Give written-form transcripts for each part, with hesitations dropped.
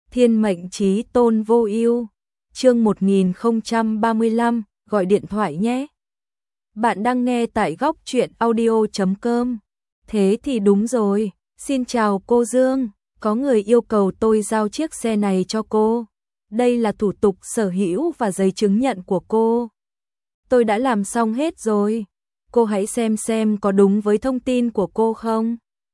Thiên mệnh chí tôn vô ưu. Chương 1035, gọi điện thoại nhé. Bạn đang nghe tại góc truyện audio.com. Thế thì đúng rồi, xin chào cô Dương, có người yêu cầu tôi giao chiếc xe này cho cô. Đây là thủ tục sở hữu và giấy chứng nhận của cô. Tôi đã làm xong hết rồi. Cô hãy xem có đúng với thông tin của cô không?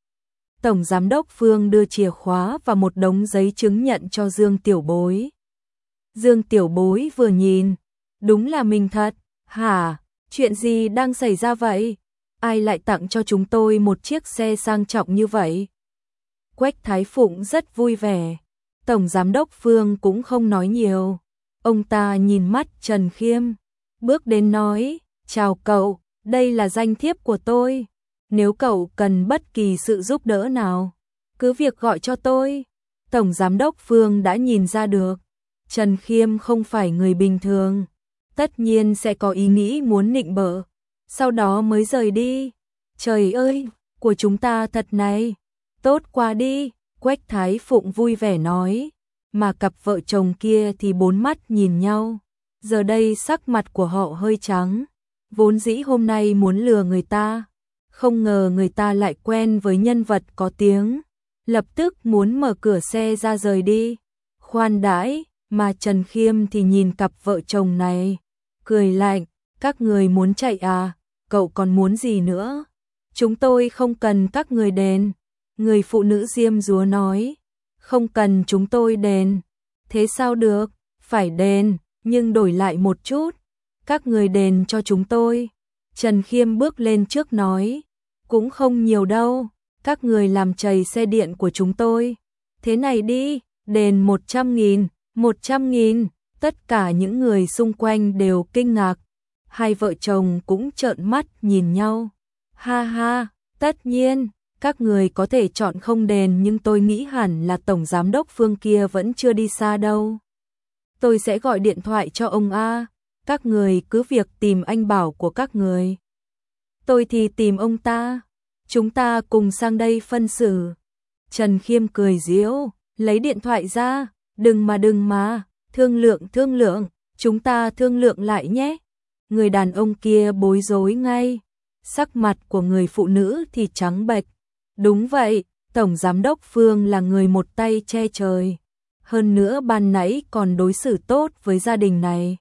Tổng Giám đốc Phương đưa chìa khóa và một đống giấy chứng nhận cho Dương Tiểu Bối. Dương Tiểu Bối vừa nhìn, đúng là mình thật, hả? Chuyện gì đang xảy ra vậy? Ai lại tặng cho chúng tôi một chiếc xe sang trọng như vậy? Quách Thái Phụng rất vui vẻ. Tổng Giám đốc Phương cũng không nói nhiều. Ông ta nhìn mắt Trần Khiêm, bước đến nói, chào cậu, đây là danh thiếp của tôi. Nếu cậu cần bất kỳ sự giúp đỡ nào, cứ việc gọi cho tôi. Tổng Giám đốc Phương đã nhìn ra được, Trần Khiêm không phải người bình thường, tất nhiên sẽ có ý nghĩ muốn nịnh bợ, sau đó mới rời đi. Trời ơi, của chúng ta thật này, tốt quá đi, Quách Thái Phụng vui vẻ nói, mà cặp vợ chồng kia thì bốn mắt nhìn nhau. Giờ đây sắc mặt của họ hơi trắng, vốn dĩ hôm nay muốn lừa người ta, không ngờ người ta lại quen với nhân vật có tiếng, lập tức muốn mở cửa xe ra rời đi. Khoan đãi, mà Trần Khiêm thì nhìn cặp vợ chồng này, cười lạnh, các người muốn chạy à, cậu còn muốn gì nữa? Chúng tôi không cần các người đền. Người phụ nữ diêm dúa nói, không cần chúng tôi đền. Thế sao được, phải đền, nhưng đổi lại một chút. Các người đền cho chúng tôi. Trần Khiêm bước lên trước nói, cũng không nhiều đâu, các người làm trầy xe điện của chúng tôi. Thế này đi, đền 100.000, 100.000, tất cả những người xung quanh đều kinh ngạc. Hai vợ chồng cũng trợn mắt nhìn nhau. Ha ha, tất nhiên, các người có thể chọn không đền nhưng tôi nghĩ hẳn là Tổng Giám đốc Phương kia vẫn chưa đi xa đâu. Tôi sẽ gọi điện thoại cho ông A, các người cứ việc tìm anh Bảo của các người. Tôi thì tìm ông ta, chúng ta cùng sang đây phân xử. Trần Khiêm cười giễu, lấy điện thoại ra, đừng mà, thương lượng, chúng ta thương lượng lại nhé. Người đàn ông kia bối rối ngay, sắc mặt của người phụ nữ thì trắng bệch. Đúng vậy, Tổng Giám đốc Phương là người một tay che trời, hơn nữa ban nãy còn đối xử tốt với gia đình này.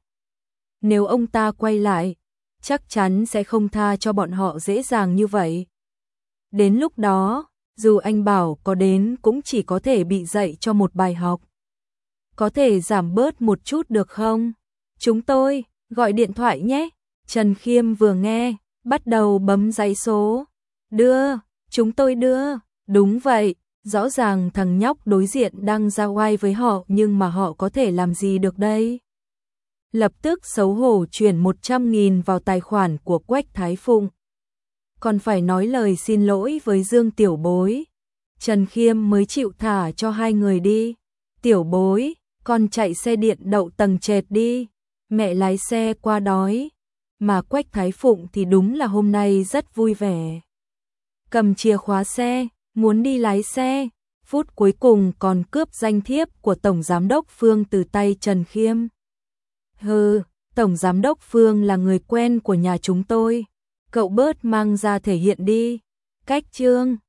Nếu ông ta quay lại, chắc chắn sẽ không tha cho bọn họ dễ dàng như vậy. Đến lúc đó, dù anh Bảo có đến cũng chỉ có thể bị dạy cho một bài học. Có thể giảm bớt một chút được không? Chúng tôi, gọi điện thoại nhé. Trần Khiêm vừa nghe, bắt đầu bấm dãy số. Chúng tôi đưa. Đúng vậy, rõ ràng thằng nhóc đối diện đang ra oai với họ nhưng mà họ có thể làm gì được đây? Lập tức xấu hổ chuyển 100.000 vào tài khoản của Quách Thái Phụng. Còn phải nói lời xin lỗi với Dương Tiểu Bối. Trần Khiêm mới chịu thả cho hai người đi. Tiểu Bối, con chạy xe điện đậu tầng trệt đi. Mẹ lái xe qua đói. Mà Quách Thái Phụng thì đúng là hôm nay rất vui vẻ. Cầm chìa khóa xe, muốn đi lái xe. Phút cuối cùng còn cướp danh thiếp của Tổng Giám đốc Phương từ tay Trần Khiêm. Hừ, Tổng Giám đốc Phương là người quen của nhà chúng tôi. Cậu bớt mang ra thể hiện đi. Cách trương.